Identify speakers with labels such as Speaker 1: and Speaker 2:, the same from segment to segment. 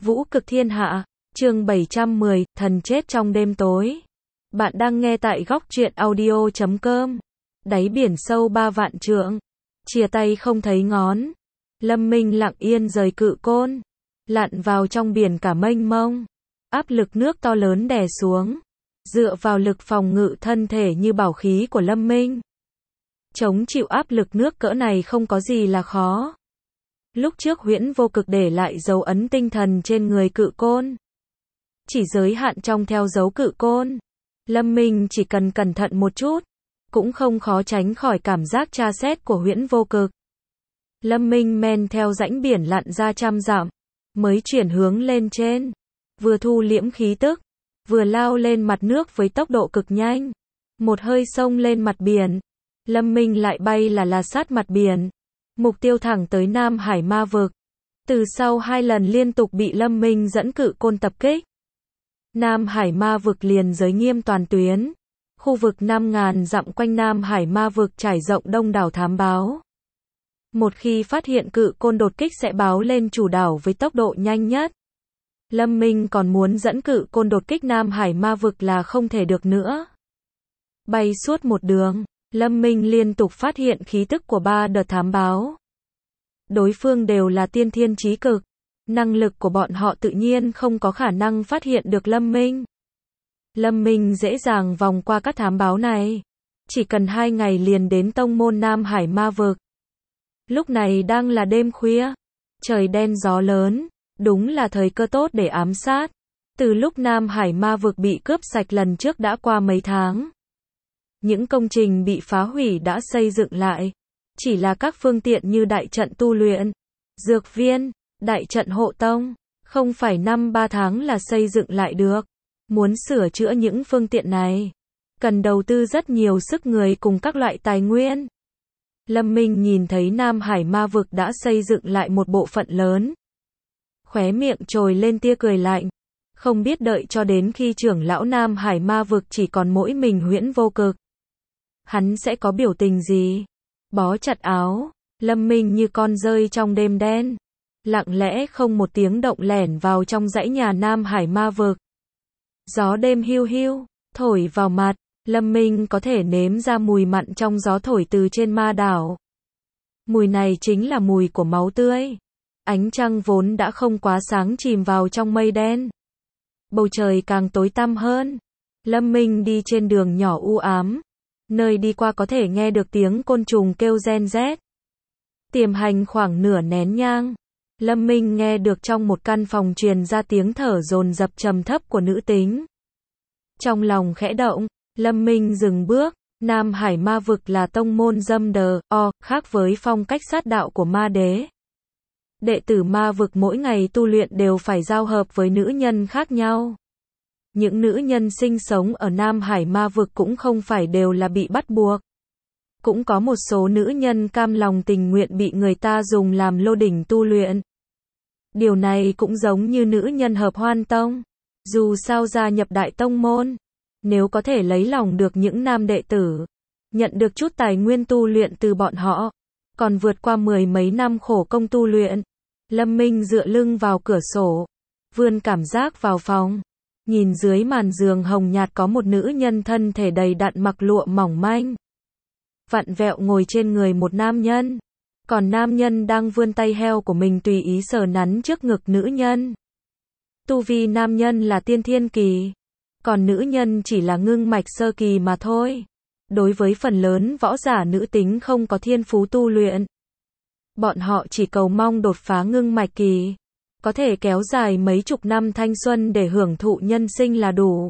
Speaker 1: Vũ cực thiên hạ, chương 710, thần chết trong đêm tối. Bạn đang nghe tại góc truyện audio.com. Đáy biển sâu 3 vạn trượng, chia tay không thấy ngón. Lâm Minh lặng yên rời Cự Côn, lặn vào trong biển cả mênh mông. Áp lực nước to lớn đè xuống, dựa vào lực phòng ngự thân thể như bảo khí của Lâm Minh. Chống chịu áp lực nước cỡ này không có gì là khó. Lúc trước Huyễn Vô Cực để lại dấu ấn tinh thần trên người Cự Côn. Chỉ giới hạn trong theo dấu Cự Côn. Lâm Minh chỉ cần cẩn thận một chút, cũng không khó tránh khỏi cảm giác tra xét của Huyễn Vô Cực. Lâm Minh men theo rãnh biển lặn ra 100 dặm, mới chuyển hướng lên trên. Vừa thu liễm khí tức, vừa lao lên mặt nước với tốc độ cực nhanh. Một hơi xông lên mặt biển, Lâm Minh lại bay là sát mặt biển. Mục tiêu thẳng tới Nam Hải Ma Vực. Từ sau 2 lần liên tục bị Lâm Minh dẫn Cự Côn tập kích, Nam Hải Ma Vực liền giới nghiêm toàn tuyến. Khu vực 5.000 dặm quanh Nam Hải Ma Vực trải rộng đông đảo thám báo. Một khi phát hiện Cự Côn đột kích sẽ báo lên chủ đảo với tốc độ nhanh nhất. Lâm Minh còn muốn dẫn Cự Côn đột kích Nam Hải Ma Vực là không thể được nữa. Bay suốt một đường, Lâm Minh liên tục phát hiện khí tức của 3 đợt thám báo. Đối phương đều là tiên thiên chí cực. Năng lực của bọn họ tự nhiên không có khả năng phát hiện được Lâm Minh. Lâm Minh dễ dàng vòng qua các thám báo này. Chỉ cần 2 ngày liền đến tông môn Nam Hải Ma Vực. Lúc này đang là đêm khuya. Trời đen gió lớn. Đúng là thời cơ tốt để ám sát. Từ lúc Nam Hải Ma Vực bị cướp sạch lần trước đã qua mấy tháng. Những công trình bị phá hủy đã xây dựng lại. Chỉ là các phương tiện như đại trận tu luyện, dược viên, đại trận hộ tông, không phải 5-3 tháng là xây dựng lại được. Muốn sửa chữa những phương tiện này, cần đầu tư rất nhiều sức người cùng các loại tài nguyên. Lâm Minh nhìn thấy Nam Hải Ma Vực đã xây dựng lại một bộ phận lớn. Khóe miệng trồi lên tia cười lạnh. Không biết đợi cho đến khi trưởng lão Nam Hải Ma Vực chỉ còn mỗi mình Huyễn Vô Cực, hắn sẽ có biểu tình gì? Bó chặt áo, Lâm Minh như con rơi trong đêm đen. Lặng lẽ không một tiếng động lẻn vào trong dãy nhà Nam Hải Ma Vực. Gió đêm hiu hiu, thổi vào mặt, Lâm Minh có thể nếm ra mùi mặn trong gió thổi từ trên ma đảo. Mùi này chính là mùi của máu tươi. Ánh trăng vốn đã không quá sáng chìm vào trong mây đen. Bầu trời càng tối tăm hơn. Lâm Minh đi trên đường nhỏ u ám. Nơi đi qua có thể nghe được tiếng côn trùng kêu ren rét. Tiềm hành khoảng nửa nén nhang, Lâm Minh nghe được trong một căn phòng truyền ra tiếng thở dồn dập trầm thấp của nữ tính. Trong lòng khẽ động, Lâm Minh dừng bước. Nam Hải Ma Vực là tông môn dâm đờ, khác với phong cách sát đạo của ma đế. Đệ tử Ma Vực mỗi ngày tu luyện đều phải giao hợp với nữ nhân khác nhau. Những nữ nhân sinh sống ở Nam Hải Ma Vực cũng không phải đều là bị bắt buộc. Cũng có một số nữ nhân cam lòng tình nguyện bị người ta dùng làm lô đỉnh tu luyện. Điều này cũng giống như nữ nhân hợp hoan tông. Dù sao gia nhập đại tông môn, nếu có thể lấy lòng được những nam đệ tử, nhận được chút tài nguyên tu luyện từ bọn họ, còn vượt qua 10 mấy năm khổ công tu luyện. Lâm Minh dựa lưng vào cửa sổ, vươn cảm giác vào phòng. Nhìn dưới màn giường hồng nhạt có một nữ nhân thân thể đầy đặn mặc lụa mỏng manh. Vặn vẹo ngồi trên người một nam nhân. Còn nam nhân đang vươn tay heo của mình tùy ý sờ nắn trước ngực nữ nhân. Tu vi nam nhân là tiên thiên kỳ. Còn nữ nhân chỉ là ngưng mạch sơ kỳ mà thôi. Đối với phần lớn võ giả nữ tính không có thiên phú tu luyện. Bọn họ chỉ cầu mong đột phá ngưng mạch kỳ. Có thể kéo dài mấy chục năm thanh xuân để hưởng thụ nhân sinh là đủ.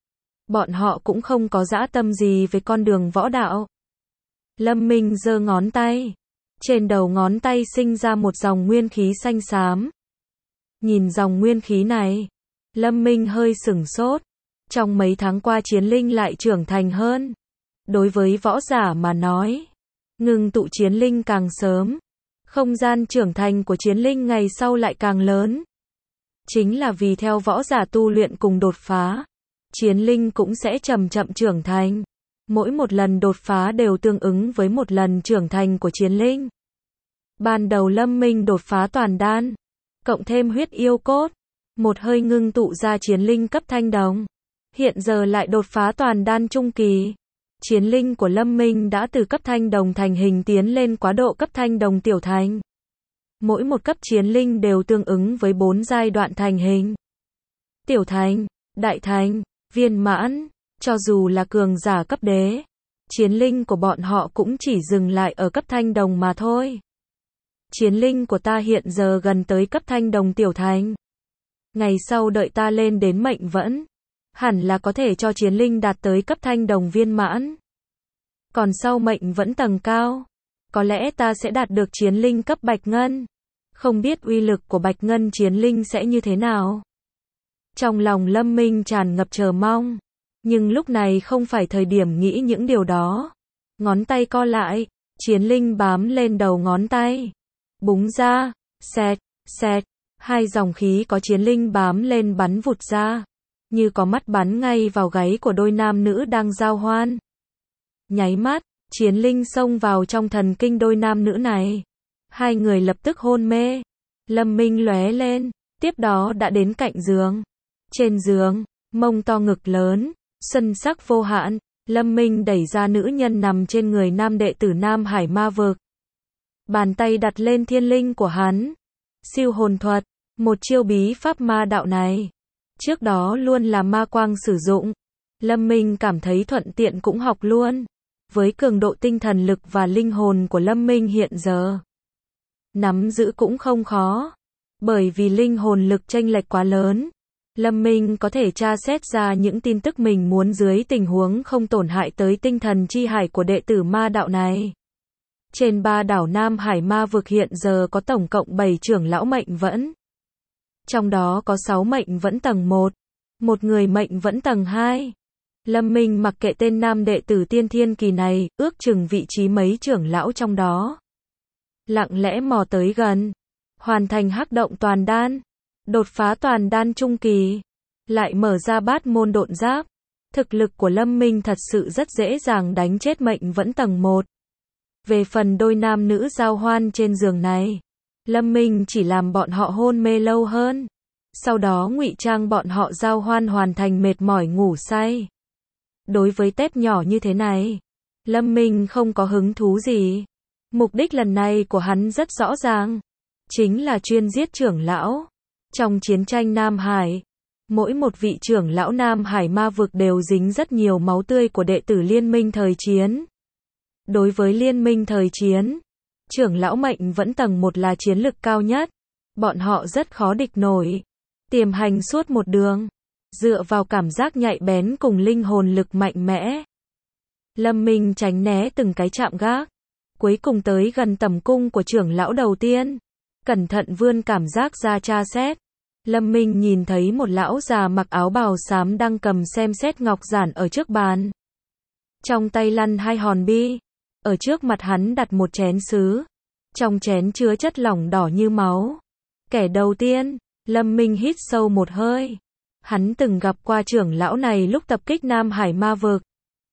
Speaker 1: Bọn họ cũng không có dã tâm gì với con đường võ đạo. Lâm Minh giơ ngón tay. Trên đầu ngón tay sinh ra một dòng nguyên khí xanh xám. Nhìn dòng nguyên khí này, Lâm Minh hơi sửng sốt. Trong mấy tháng qua chiến linh lại trưởng thành hơn. Đối với võ giả mà nói, ngưng tụ chiến linh càng sớm, không gian trưởng thành của chiến linh ngày sau lại càng lớn. Chính là vì theo võ giả tu luyện cùng đột phá, chiến linh cũng sẽ chậm chậm trưởng thành. Mỗi một lần đột phá đều tương ứng với một lần trưởng thành của chiến linh. Ban đầu Lâm Minh đột phá toàn đan, cộng thêm huyết yêu cốt, một hơi ngưng tụ ra chiến linh cấp thanh đồng. Hiện giờ lại đột phá toàn đan trung kỳ. Chiến linh của Lâm Minh đã từ cấp thanh đồng thành hình tiến lên quá độ cấp thanh đồng tiểu thành. Mỗi một cấp chiến linh đều tương ứng với 4 giai đoạn thành hình. Tiểu thành, đại thành, viên mãn, cho dù là cường giả cấp đế, chiến linh của bọn họ cũng chỉ dừng lại ở cấp thanh đồng mà thôi. Chiến linh của ta hiện giờ gần tới cấp thanh đồng tiểu thành. Ngày sau đợi ta lên đến mệnh vẫn, hẳn là có thể cho chiến linh đạt tới cấp thanh đồng viên mãn. Còn sau mệnh vẫn tầng cao, có lẽ ta sẽ đạt được chiến linh cấp bạch ngân. Không biết uy lực của bạch ngân chiến linh sẽ như thế nào. Trong lòng Lâm Minh tràn ngập chờ mong, nhưng lúc này không phải thời điểm nghĩ những điều đó. Ngón tay co lại, chiến linh bám lên đầu ngón tay. Búng ra, xẹt, xẹt, 2 dòng khí có chiến linh bám lên bắn vụt ra, như có mắt bắn ngay vào gáy của đôi nam nữ đang giao hoan. Nháy mắt, chiến linh xông vào trong thần kinh đôi nam nữ này. 2 người lập tức hôn mê. Lâm Minh lóe lên, tiếp đó đã đến cạnh giường. Trên giường, mông to ngực lớn, xuân sắc vô hạn, Lâm Minh đẩy ra nữ nhân nằm trên người nam đệ tử Nam Hải Ma Vực. Bàn tay đặt lên thiên linh của hắn. Siêu hồn thuật, một chiêu bí pháp ma đạo này, trước đó luôn là ma quang sử dụng. Lâm Minh cảm thấy thuận tiện cũng học luôn. Với cường độ tinh thần lực và linh hồn của Lâm Minh hiện giờ, nắm giữ cũng không khó. Bởi vì linh hồn lực chênh lệch quá lớn, Lâm Minh có thể tra xét ra những tin tức mình muốn dưới tình huống không tổn hại tới tinh thần chi hải của đệ tử ma đạo này. Trên 3 đảo Nam Hải Ma Vực hiện giờ có tổng cộng 7 trưởng lão mệnh vẫn. Trong đó có 6 mệnh vẫn tầng 1, một người mệnh vẫn tầng 2. Lâm Minh mặc kệ tên nam đệ tử tiên thiên kỳ này, ước chừng vị trí mấy trưởng lão trong đó. Lặng lẽ mò tới gần, hoàn thành hắc động toàn đan, đột phá toàn đan trung kỳ, lại mở ra bát môn độn giáp. Thực lực của Lâm Minh thật sự rất dễ dàng đánh chết mệnh vẫn tầng 1. Về phần đôi nam nữ giao hoan trên giường này, Lâm Minh chỉ làm bọn họ hôn mê lâu hơn, sau đó ngụy trang bọn họ giao hoan hoàn thành mệt mỏi ngủ say. Đối với tép nhỏ như thế này, Lâm Minh không có hứng thú gì. Mục đích lần này của hắn rất rõ ràng, chính là chuyên giết trưởng lão. Trong chiến tranh Nam Hải, mỗi một vị trưởng lão Nam Hải Ma Vực đều dính rất nhiều máu tươi của đệ tử liên minh thời chiến. Đối với liên minh thời chiến, trưởng lão mệnh vẫn tầng 1 là chiến lực cao nhất. Bọn họ rất khó địch nổi. Tiềm hành suốt một đường, dựa vào cảm giác nhạy bén cùng linh hồn lực mạnh mẽ, Lâm Minh tránh né từng cái chạm gác. Cuối cùng tới gần tầm cung của trưởng lão đầu tiên, cẩn thận vươn cảm giác ra tra xét. Lâm Minh nhìn thấy một lão già mặc áo bào xám đang cầm xem xét ngọc giản ở trước bàn. Trong tay lăn 2 hòn bi. Ở trước mặt hắn đặt một chén sứ. Trong chén chứa chất lỏng đỏ như máu. Kẻ đầu tiên, Lâm Minh hít sâu một hơi. Hắn từng gặp qua trưởng lão này lúc tập kích Nam Hải Ma Vực.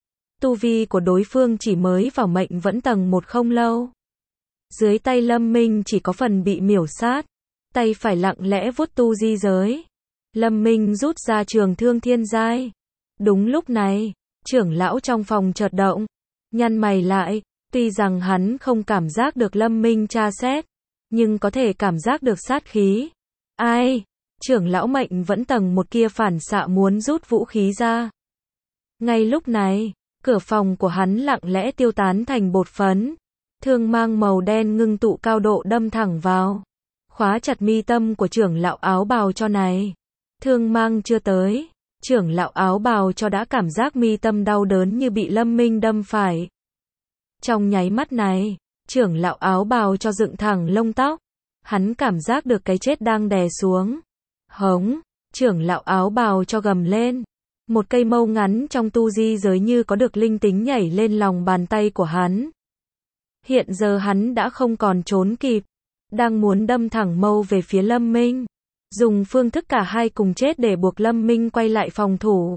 Speaker 1: Tu vi của đối phương chỉ mới vào mệnh vẫn tầng 1 không lâu. Dưới tay Lâm Minh chỉ có phần bị miểu sát. Tay phải lặng lẽ vuốt tu di giới. Lâm Minh rút ra trường thương thiên giai. Đúng lúc này, trưởng lão trong phòng chợt động, nhăn mày lại. Tuy rằng hắn không cảm giác được Lâm Minh tra xét, nhưng có thể cảm giác được sát khí. Ai? Trưởng lão mệnh vẫn tầng 1 kia phản xạ muốn rút vũ khí ra. Ngay lúc này, cửa phòng của hắn lặng lẽ tiêu tán thành bột phấn. Thương mang màu đen ngưng tụ cao độ đâm thẳng vào, khóa chặt mi tâm của trưởng lão áo bào cho này. Thương mang chưa tới, trưởng lão áo bào cho đã cảm giác mi tâm đau đớn như bị Lâm Minh đâm phải. Trong nháy mắt này, trưởng lão áo bào cho dựng thẳng lông tóc. Hắn cảm giác được cái chết đang đè xuống. Hống, trưởng lão áo bào cho gầm lên. Một cây mâu ngắn trong tu di giới như có được linh tính nhảy lên lòng bàn tay của hắn. Hiện giờ hắn đã không còn trốn kịp, đang muốn đâm thẳng mâu về phía Lâm Minh, dùng phương thức cả hai cùng chết để buộc Lâm Minh quay lại phòng thủ.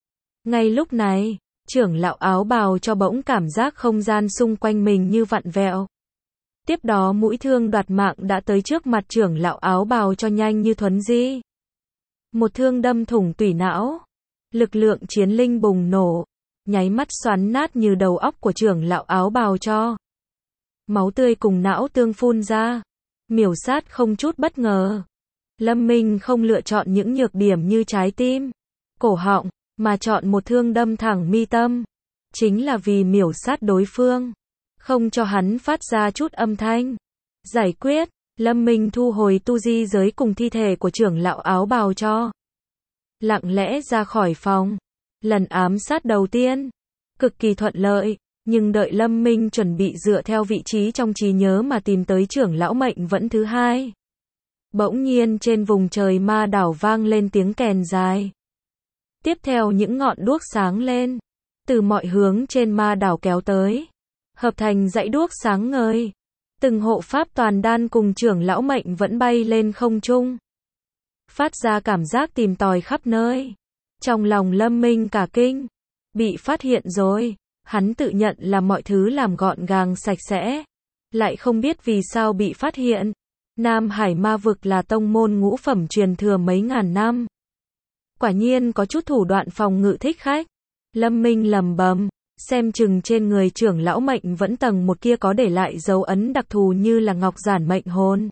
Speaker 1: Ngay lúc này, trưởng lão áo bào cho bỗng cảm giác không gian xung quanh mình như vặn vẹo. Tiếp đó mũi thương đoạt mạng đã tới trước mặt trưởng lão áo bào cho nhanh như thuấn di. Một thương đâm thủng tủy não. Lực lượng chiến linh bùng nổ, nháy mắt xoắn nát như đầu óc của trưởng lão áo bào cho. Máu tươi cùng não tương phun ra. Miểu sát không chút bất ngờ. Lâm Minh không lựa chọn những nhược điểm như trái tim, cổ họng, mà chọn một thương đâm thẳng mi tâm. Chính là vì miểu sát đối phương, không cho hắn phát ra chút âm thanh. Giải quyết, Lâm Minh thu hồi tu di giới cùng thi thể của trưởng lão áo bào cho. Lặng lẽ ra khỏi phòng. Lần ám sát đầu tiên, cực kỳ thuận lợi, nhưng đợi Lâm Minh chuẩn bị dựa theo vị trí trong trí nhớ mà tìm tới trưởng lão mệnh vẫn thứ hai. Bỗng nhiên trên vùng trời ma đảo vang lên tiếng kèn dài. Tiếp theo những ngọn đuốc sáng lên, từ mọi hướng trên ma đảo kéo tới, hợp thành dãy đuốc sáng ngời. Từng hộ pháp toàn đan cùng trưởng lão mệnh vẫn bay lên không trung, phát ra cảm giác tìm tòi khắp nơi. Trong lòng Lâm Minh cả kinh, bị phát hiện rồi. Hắn tự nhận là mọi thứ làm gọn gàng sạch sẽ, lại không biết vì sao bị phát hiện. Nam Hải Ma Vực là tông môn ngũ phẩm truyền thừa mấy ngàn năm, quả nhiên có chút thủ đoạn phòng ngự thích khách. Lâm Minh lẩm bẩm, xem chừng trên người trưởng lão mệnh vẫn tầng một kia có để lại dấu ấn đặc thù như là ngọc giản mệnh hồn.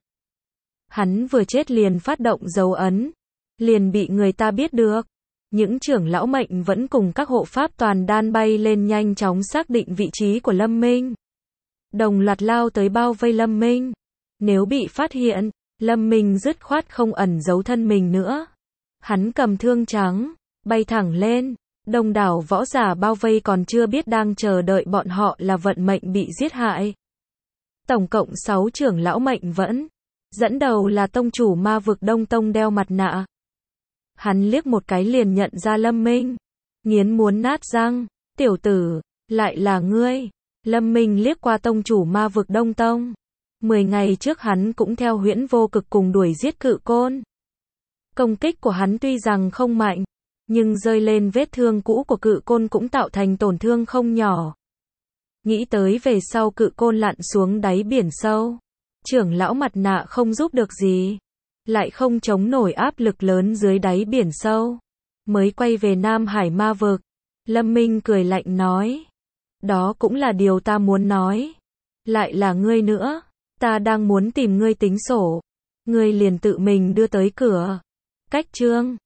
Speaker 1: Hắn vừa chết liền phát động dấu ấn, liền bị người ta biết được. Những trưởng lão mệnh vẫn cùng các hộ pháp toàn đan bay lên nhanh chóng xác định vị trí của Lâm Minh. Đồng loạt lao tới bao vây Lâm Minh. Nếu bị phát hiện, Lâm Minh dứt khoát không ẩn giấu thân mình nữa. Hắn cầm thương trắng, bay thẳng lên. Đông đảo võ giả bao vây còn chưa biết đang chờ đợi bọn họ là vận mệnh bị giết hại. Tổng cộng 6 trưởng lão mệnh vẫn. Dẫn đầu là tông chủ Ma Vực Đông Tông đeo mặt nạ. Hắn liếc một cái liền nhận ra Lâm Minh. Nghiến muốn nát răng. Tiểu tử, lại là ngươi. Lâm Minh liếc qua tông chủ Ma Vực Đông Tông. 10 ngày trước hắn cũng theo Huyễn Vô Cực cùng đuổi giết Cự Côn. Công kích của hắn tuy rằng không mạnh, nhưng rơi lên vết thương cũ của Cự Côn cũng tạo thành tổn thương không nhỏ. Nghĩ tới về sau Cự Côn lặn xuống đáy biển sâu, trưởng lão mặt nạ không giúp được gì, lại không chống nổi áp lực lớn dưới đáy biển sâu, mới quay về Nam Hải Ma Vực. Lâm Minh cười lạnh nói, đó cũng là điều ta muốn nói. Lại là ngươi nữa, ta đang muốn tìm ngươi tính sổ, ngươi liền tự mình đưa tới cửa. Cách chương